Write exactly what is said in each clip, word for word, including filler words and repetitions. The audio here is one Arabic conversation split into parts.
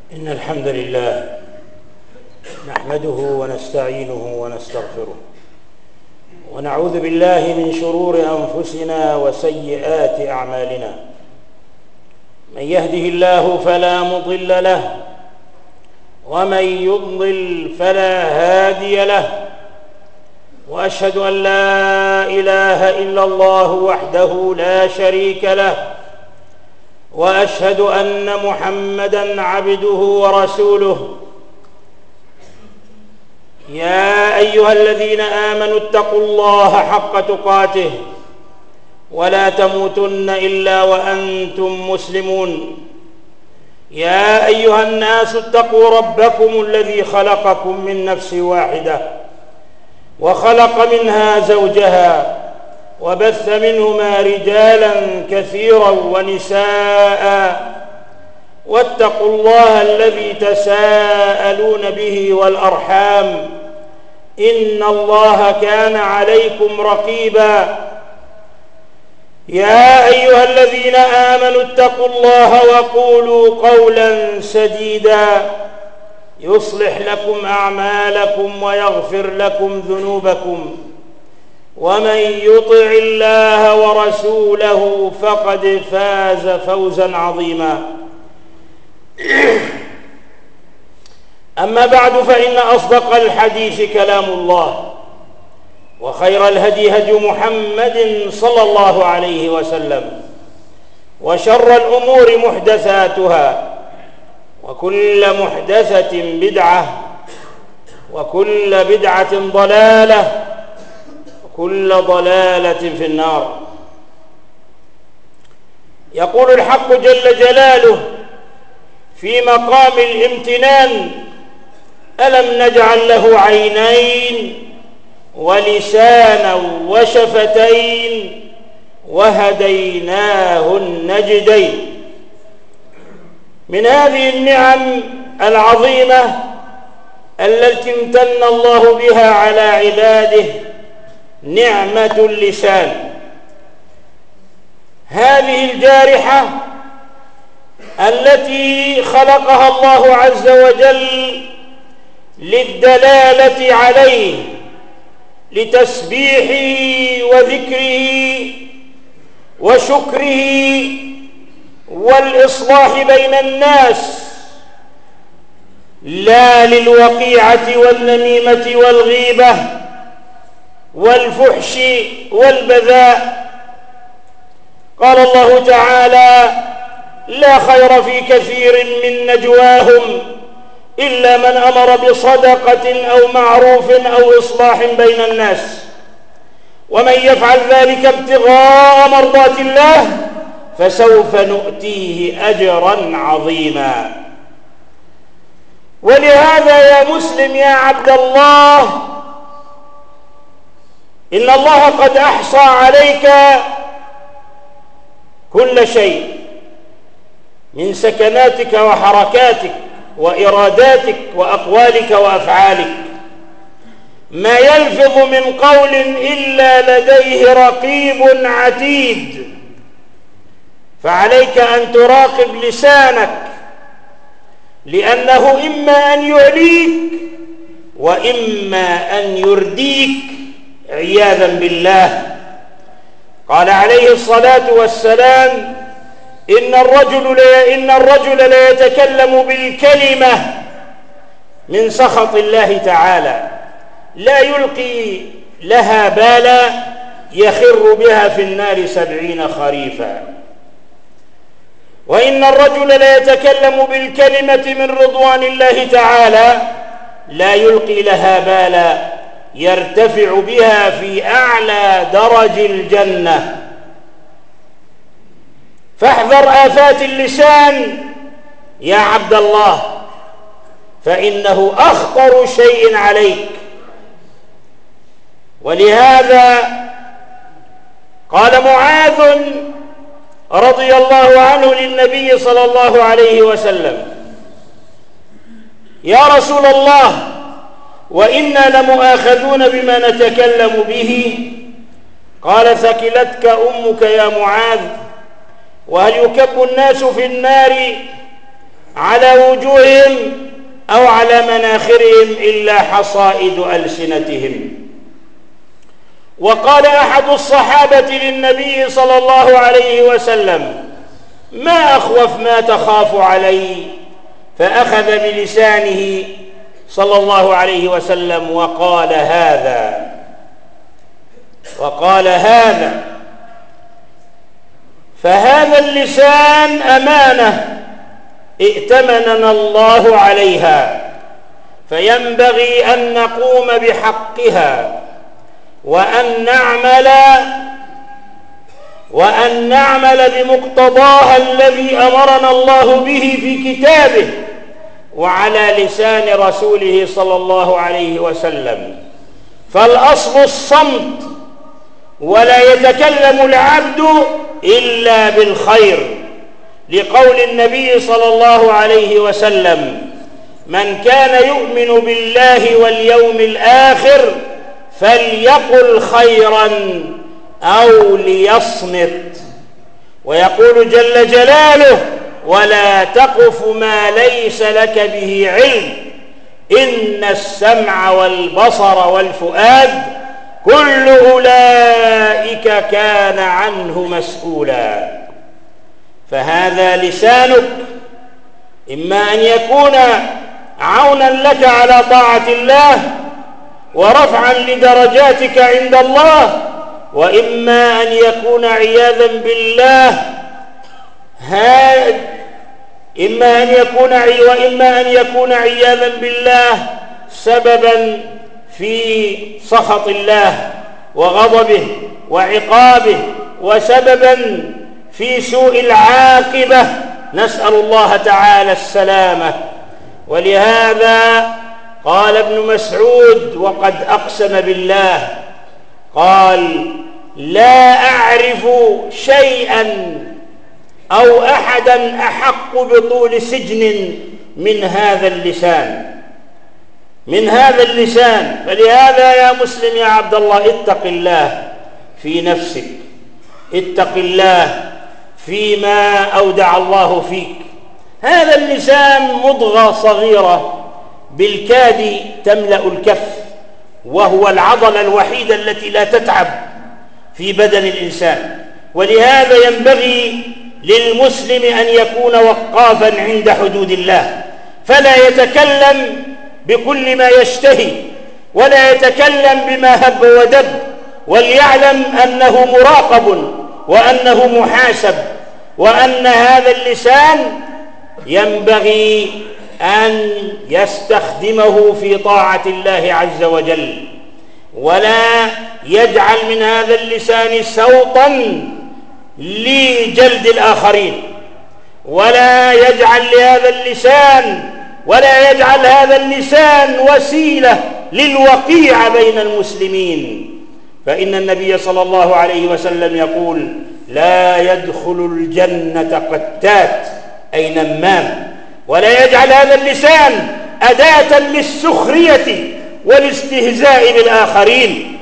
إن الحمد لله نحمده ونستعينه ونستغفره ونعوذ بالله من شرور أنفسنا وسيئات أعمالنا. من يهده الله فلا مضل له ومن يضلل فلا هادي له، وأشهد أن لا إله إلا الله وحده لا شريك له، وأشهد أن محمدًا عبده ورسوله. يا أيها الذين آمنوا اتقوا الله حق تقاته ولا تموتن إلا وأنتم مسلمون. يا أيها الناس اتقوا ربكم الذي خلقكم من نفس واحدة وخلق منها زوجها وبث منهما رجالا كثيرا ونساء، واتقوا الله الذي تساءلون به والأرحام إن الله كان عليكم رقيبا. يا أيها الذين آمنوا اتقوا الله وقولوا قولا سديدا يصلح لكم أعمالكم ويغفر لكم ذنوبكم، ومن يطع الله ورسوله فقد فاز فوزا عظيما. أما بعد، فإن أصدق الحديث كلام الله، وخير الهدي هدي محمد صلى الله عليه وسلم، وشر الأمور محدثاتها، وكل محدثة بدعة، وكل بدعة ضلالة، وكل ضلالة في النار. يقول الحق جل جلاله في مقام الامتنان: ألم نجعل له عينين ولسانا وشفتين وهديناه النجدين. من هذه النعم العظيمة التي امتن الله بها على عباده نعمة اللسان، هذه الجارحة التي خلقها الله عز وجل للدلالة عليه، لتسبيحه وذكره وشكره والإصلاح بين الناس، لا للوقيعة والنميمة والغيبة والفحش والبذاء. قال الله تعالى: لا خير في كثير من نجواهم إلا من أمر بصدقة أو معروف أو إصلاح بين الناس، ومن يفعل ذلك ابتغاء مرضات الله فسوف نؤتيه أجرا عظيما. ولهذا يا مسلم يا عبد الله، إن الله قد أحصى عليك كل شيء من سكناتك وحركاتك وإراداتك وأقوالك وأفعالك، ما يلفظ من قول إلا لديه رقيب عتيد. فعليك أن تراقب لسانك، لأنه إما أن يعليك وإما أن يرديك عياذا بالله. قال عليه الصلاة والسلام: إن الرجل لا إن الرجل لا يتكلم بالكلمة من سخط الله تعالى لا يلقي لها بالا يخر بها في النار سبعين خريفا. وإن الرجل لا يتكلم بالكلمة من رضوان الله تعالى لا يلقي لها بالا يرتفع بها في أعلى درج الجنة. فاحذر آفات اللسان يا عبد الله، فإنه أخطر شيء عليك. ولهذا قال معاذ رضي الله عنه للنبي صلى الله عليه وسلم: يا رسول الله، وإنا لمؤاخذون بما نتكلم به. قال: ثكلتك أمك يا معاذ، وهل يكب الناس في النار على وجوههم أو على مناخرهم إلا حصائد ألسنتهم. وقال أحد الصحابة للنبي صلى الله عليه وسلم: ما أخوف ما تخاف علي؟ فأخذ بلسانه صلى الله عليه وسلم وقال هذا وقال هذا فهذا اللسان أمانة ائتمننا الله عليها، فينبغي أن نقوم بحقها وأن نعمل وأن نعمل بمقتضاها الذي أمرنا الله به في كتابه وعلى لسان رسوله صلى الله عليه وسلم. فالأصل الصمت، ولا يتكلم العبد إلا بالخير، لقول النبي صلى الله عليه وسلم: من كان يؤمن بالله واليوم الآخر فليقل خيرا أو ليصمت. ويقول جل جلاله: ولا تقف ما ليس لك به علم إن السمع والبصر والفؤاد كل أولئك كان عنه مسؤولا. فهذا لسانك إما أن يكون عونا لك على طاعة الله ورفعا لدرجاتك عند الله، وإما أن يكون عياذا بالله هاد إما أن يكون وإما أن يكون عياذا بالله سببا في سخط الله وغضبه وعقابه، وسببا في سوء العاقبة، نسأل الله تعالى السلامة. ولهذا قال ابن مسعود وقد أقسم بالله، قال: لا أعرف شيئا أو أحدا أحق بطول سجن من هذا اللسان من هذا اللسان فلهذا يا مسلم يا عبد الله، اتق الله في نفسك، اتق الله فيما أودع الله فيك. هذا اللسان مضغة صغيرة بالكاد تملأ الكف، وهو العضلة الوحيدة التي لا تتعب في بدن الإنسان. ولهذا ينبغي للمسلم أن يكون وقافا عند حدود الله، فلا يتكلم بكل ما يشتهي ولا يتكلم بما هب ودب، وليعلم أنه مراقب وأنه محاسب، وأن هذا اللسان ينبغي أن يستخدمه في طاعة الله عز وجل، ولا يجعل من هذا اللسان سوطا لجلد الآخرين، ولا يجعل لهذا اللسان ولا يجعل هذا اللسان وسيلة للوقيعة بين المسلمين. فإن النبي صلى الله عليه وسلم يقول: لا يدخل الجنة قتات أي نمام. ولا يجعل هذا اللسان أداة للسخرية والاستهزاء بالآخرين.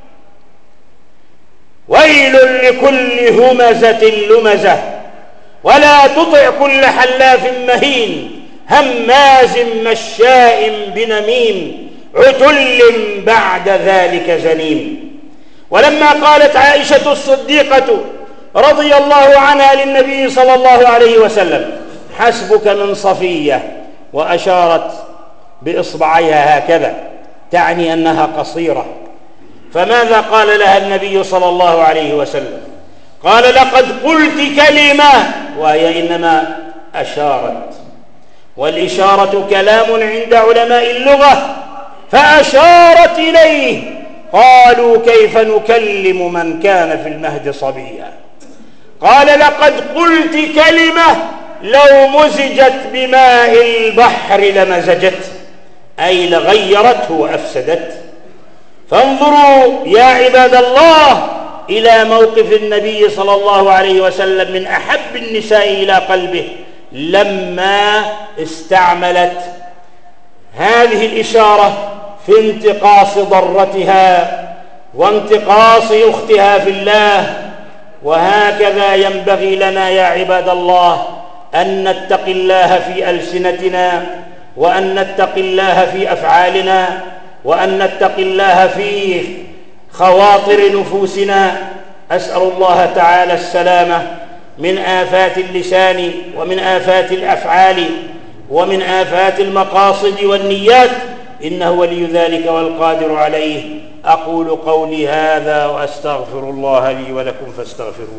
ويل لكل همزة لمزة، ولا تطع كل حلاف مهين هماز مشاء بنميم عتل بعد ذلك زنيم. ولما قالت عائشة الصديقة رضي الله عنها للنبي صلى الله عليه وسلم: حسبك من صفية، وأشارت بإصبعيها هكذا تعني أنها قصيرة، فماذا قال لها النبي صلى الله عليه وسلم؟ قال: لقد قلت كلمة، وهي إنما أشارت، والإشارة كلام عند علماء اللغة، فأشارت إليه. قالوا: كيف نكلم من كان في المهد صبيا؟ قال: لقد قلت كلمة لو مزجت بماء البحر لمزجت، أي لغيرته وأفسدت. فانظروا يا عباد الله إلى موقف النبي صلى الله عليه وسلم من أحب النساء إلى قلبه لما استعملت هذه الإشارة في انتقاص ضرتها وانتقاص أختها في الله. وهكذا ينبغي لنا يا عباد الله أن نتقي الله في ألسنتنا، وأن نتقي الله في أفعالنا، وأن نتقي الله في خواطر نفوسنا. أسأل الله تعالى السلامة من آفات اللسان، ومن آفات الأفعال، ومن آفات المقاصد والنيات، إنه ولي ذلك والقادر عليه. أقول قولي هذا وأستغفر الله لي ولكم فاستغفروه.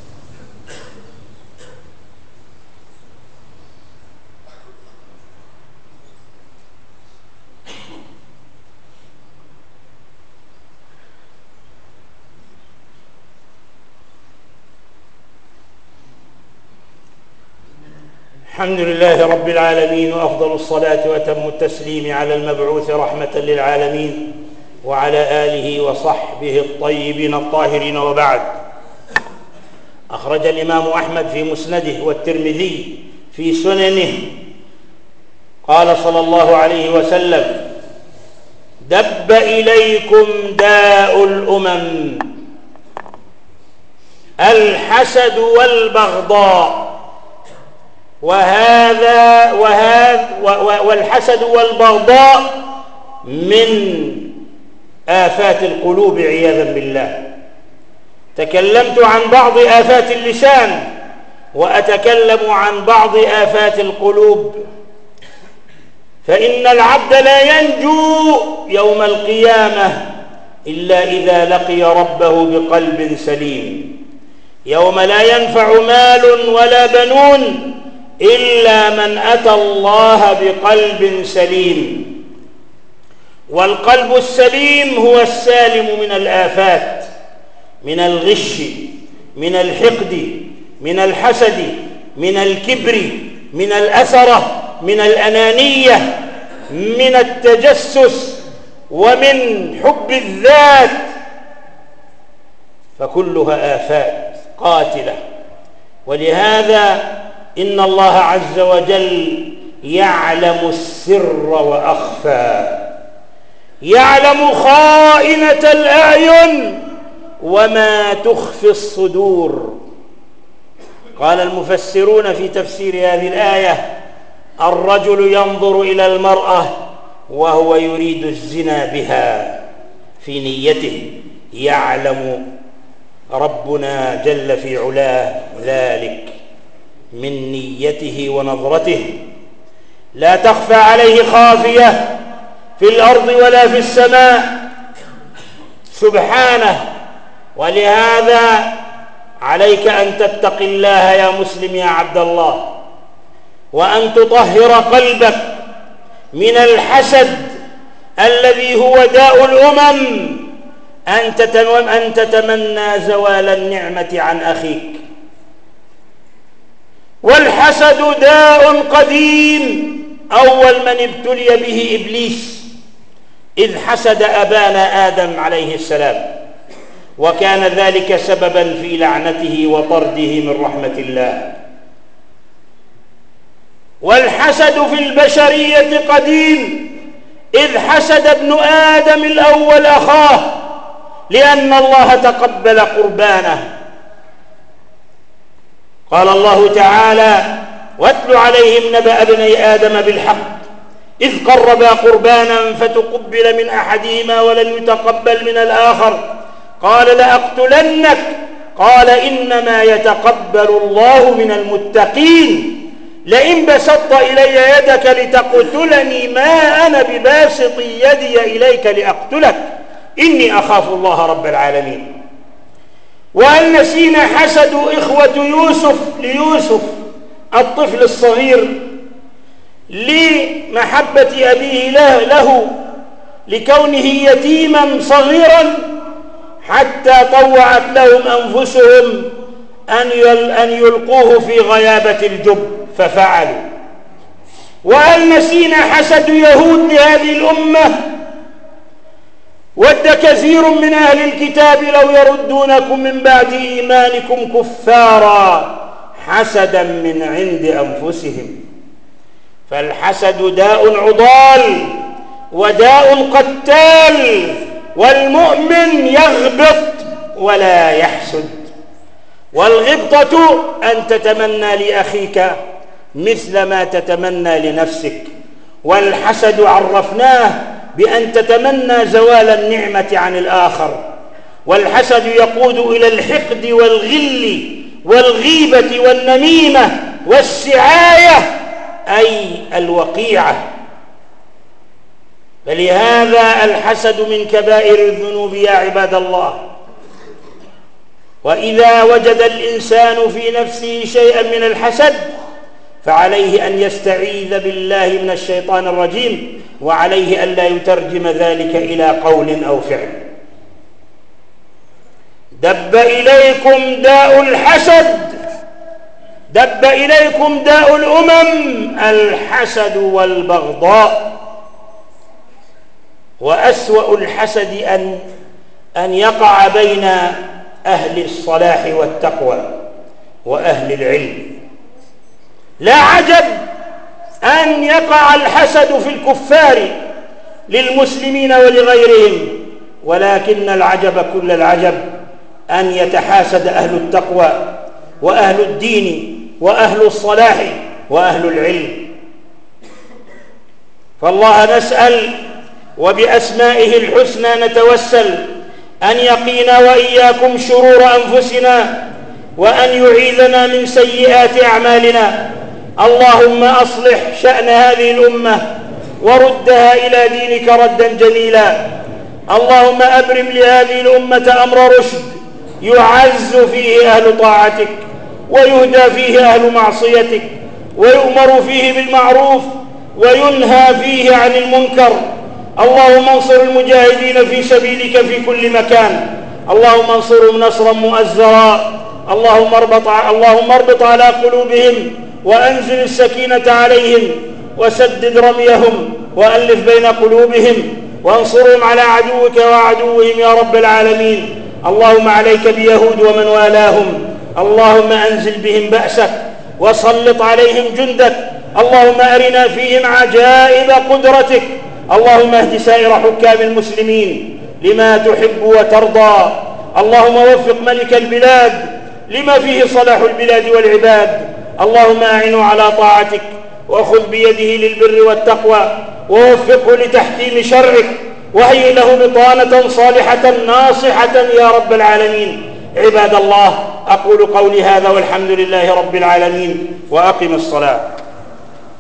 الحمد لله رب العالمين، وأفضل الصلاة وأتم التسليم على المبعوث رحمة للعالمين وعلى آله وصحبه الطيبين الطاهرين، وبعد. أخرج الإمام أحمد في مسنده والترمذي في سننه قال صلى الله عليه وسلم: دب إليكم داء الأمم، الحسد والبغضاء، وهذا وهذا والحسد والبغضاء من آفات القلوب عياذا بالله. تكلمت عن بعض آفات اللسان، وأتكلم عن بعض آفات القلوب، فإن العبد لا ينجو يوم القيامة إلا إذا لقي ربه بقلب سليم، يوم لا ينفع مال ولا بنون إلا من أتى الله بقلب سليم. والقلب السليم هو السالم من الآفات، من الغش، من الحقد، من الحسد، من الكبر، من الأثرة، من الأنانية، من التجسس، ومن حب الذات، فكلها آفات قاتلة. ولهذا إن الله عز وجل يعلم السر وأخفى، يعلم خائنة الأعين وما تخفي الصدور. قال المفسرون في تفسير هذه الآية: الرجل ينظر إلى المرأة وهو يريد الزنا بها في نيته، يعلم ربنا جل في علاه ذلك من نيته ونظرته، لا تخفى عليه خافية في الأرض ولا في السماء سبحانه. ولهذا عليك أن تتقي الله يا مسلم يا عبد الله، وأن تطهر قلبك من الحسد الذي هو داء الأمم، أن تتمنى زوال النعمة عن أخيك. والحسد داء قديم، أول من ابتلي به إبليس إذ حسد أبانا آدم عليه السلام، وكان ذلك سببا في لعنته وطرده من رحمة الله. والحسد في البشرية قديم، إذ حسد ابن آدم الأول أخاه لأن الله تقبل قربانه. قال الله تعالى: واتل عليهم نبأ ابني آدم بالحق إذ قربا قربانا فتقبل من أحدهما ولم يتقبل من الآخر قال لأقتلنك قال إنما يتقبل الله من المتقين لئن بسطت إلي يدك لتقتلني ما أنا بباسط يدي إليك لأقتلك إني أخاف الله رب العالمين. وهل نسينا حسد إخوة يوسف ليوسف الطفل الصغير لمحبة أبيه له لكونه يتيما صغيرا حتى طوعت لهم أنفسهم أن يلقوه في غيابة الجب ففعلوا. وهل نسينا حسد يهود لهذه الأمة؟ ود كثير من أهل الكتاب لو يردونكم من بعد إيمانكم كفارا حسدا من عند أنفسهم. فالحسد داء عضال وداء قتال، والمؤمن يغبط ولا يحسد. والغبطة أن تتمنى لأخيك مثل ما تتمنى لنفسك. والحسد عرفناه بأن تتمنى زوال النعمة عن الآخر، والحسد يقود إلى الحقد والغل والغيبة والنميمة والسعاية، أي الوقيعة. فلهذا الحسد من كبائر الذنوب يا عباد الله. وإذا وجد الإنسان في نفسه شيئا من الحسد فعليه أن يستعيذ بالله من الشيطان الرجيم، وعليه أن لا يترجم ذلك إلى قول أو فعل. دب إليكم داء الحسد، دب إليكم داء الأمم، الحسد والبغضاء. وأسوأ الحسد أن أن يقع بين أهل الصلاح والتقوى وأهل العلم. لا عجب أن يقع الحسد في الكفار للمسلمين ولغيرهم، ولكن العجب كل العجب أن يتحاسد أهل التقوى وأهل الدين وأهل الصلاح وأهل العلم. فالله نسأل وبأسمائه الحسنى نتوسل أن يقينا وإياكم شرور أنفسنا، وأن يعيذنا من سيئات أعمالنا. اللهم أصلح شأن هذه الأمة وردها إلى دينك ردا جميلا. اللهم أبرم لهذه الأمة أمر رشد يعز فيه أهل طاعتك، ويهدى فيه أهل معصيتك، ويؤمر فيه بالمعروف وينهى فيه عن المنكر. اللهم انصر المجاهدين في سبيلك في كل مكان، اللهم انصرهم نصرا مؤزرا. اللهم اربط اللهم اربط على قلوبهم وأنزل السكينة عليهم، وسدد رميهم، وألف بين قلوبهم، وانصرهم على عدوك وعدوهم يا رب العالمين. اللهم عليك بيهود ومن والاهم، اللهم أنزل بهم بأسك وسلط عليهم جندك. اللهم أرنا فيهم عجائب قدرتك. اللهم اهد سائر حكام المسلمين لما تحب وترضى. اللهم وفق ملك البلاد لما فيه صلاح البلاد والعباد. اللهم أعنه على طاعتك، وخذ بيده للبر والتقوى، ووفقه لتحكيم شرعك، وهيئ له بطانة صالحة ناصحة يا رب العالمين. عباد الله، أقول قولي هذا والحمد لله رب العالمين، وأقم الصلاة.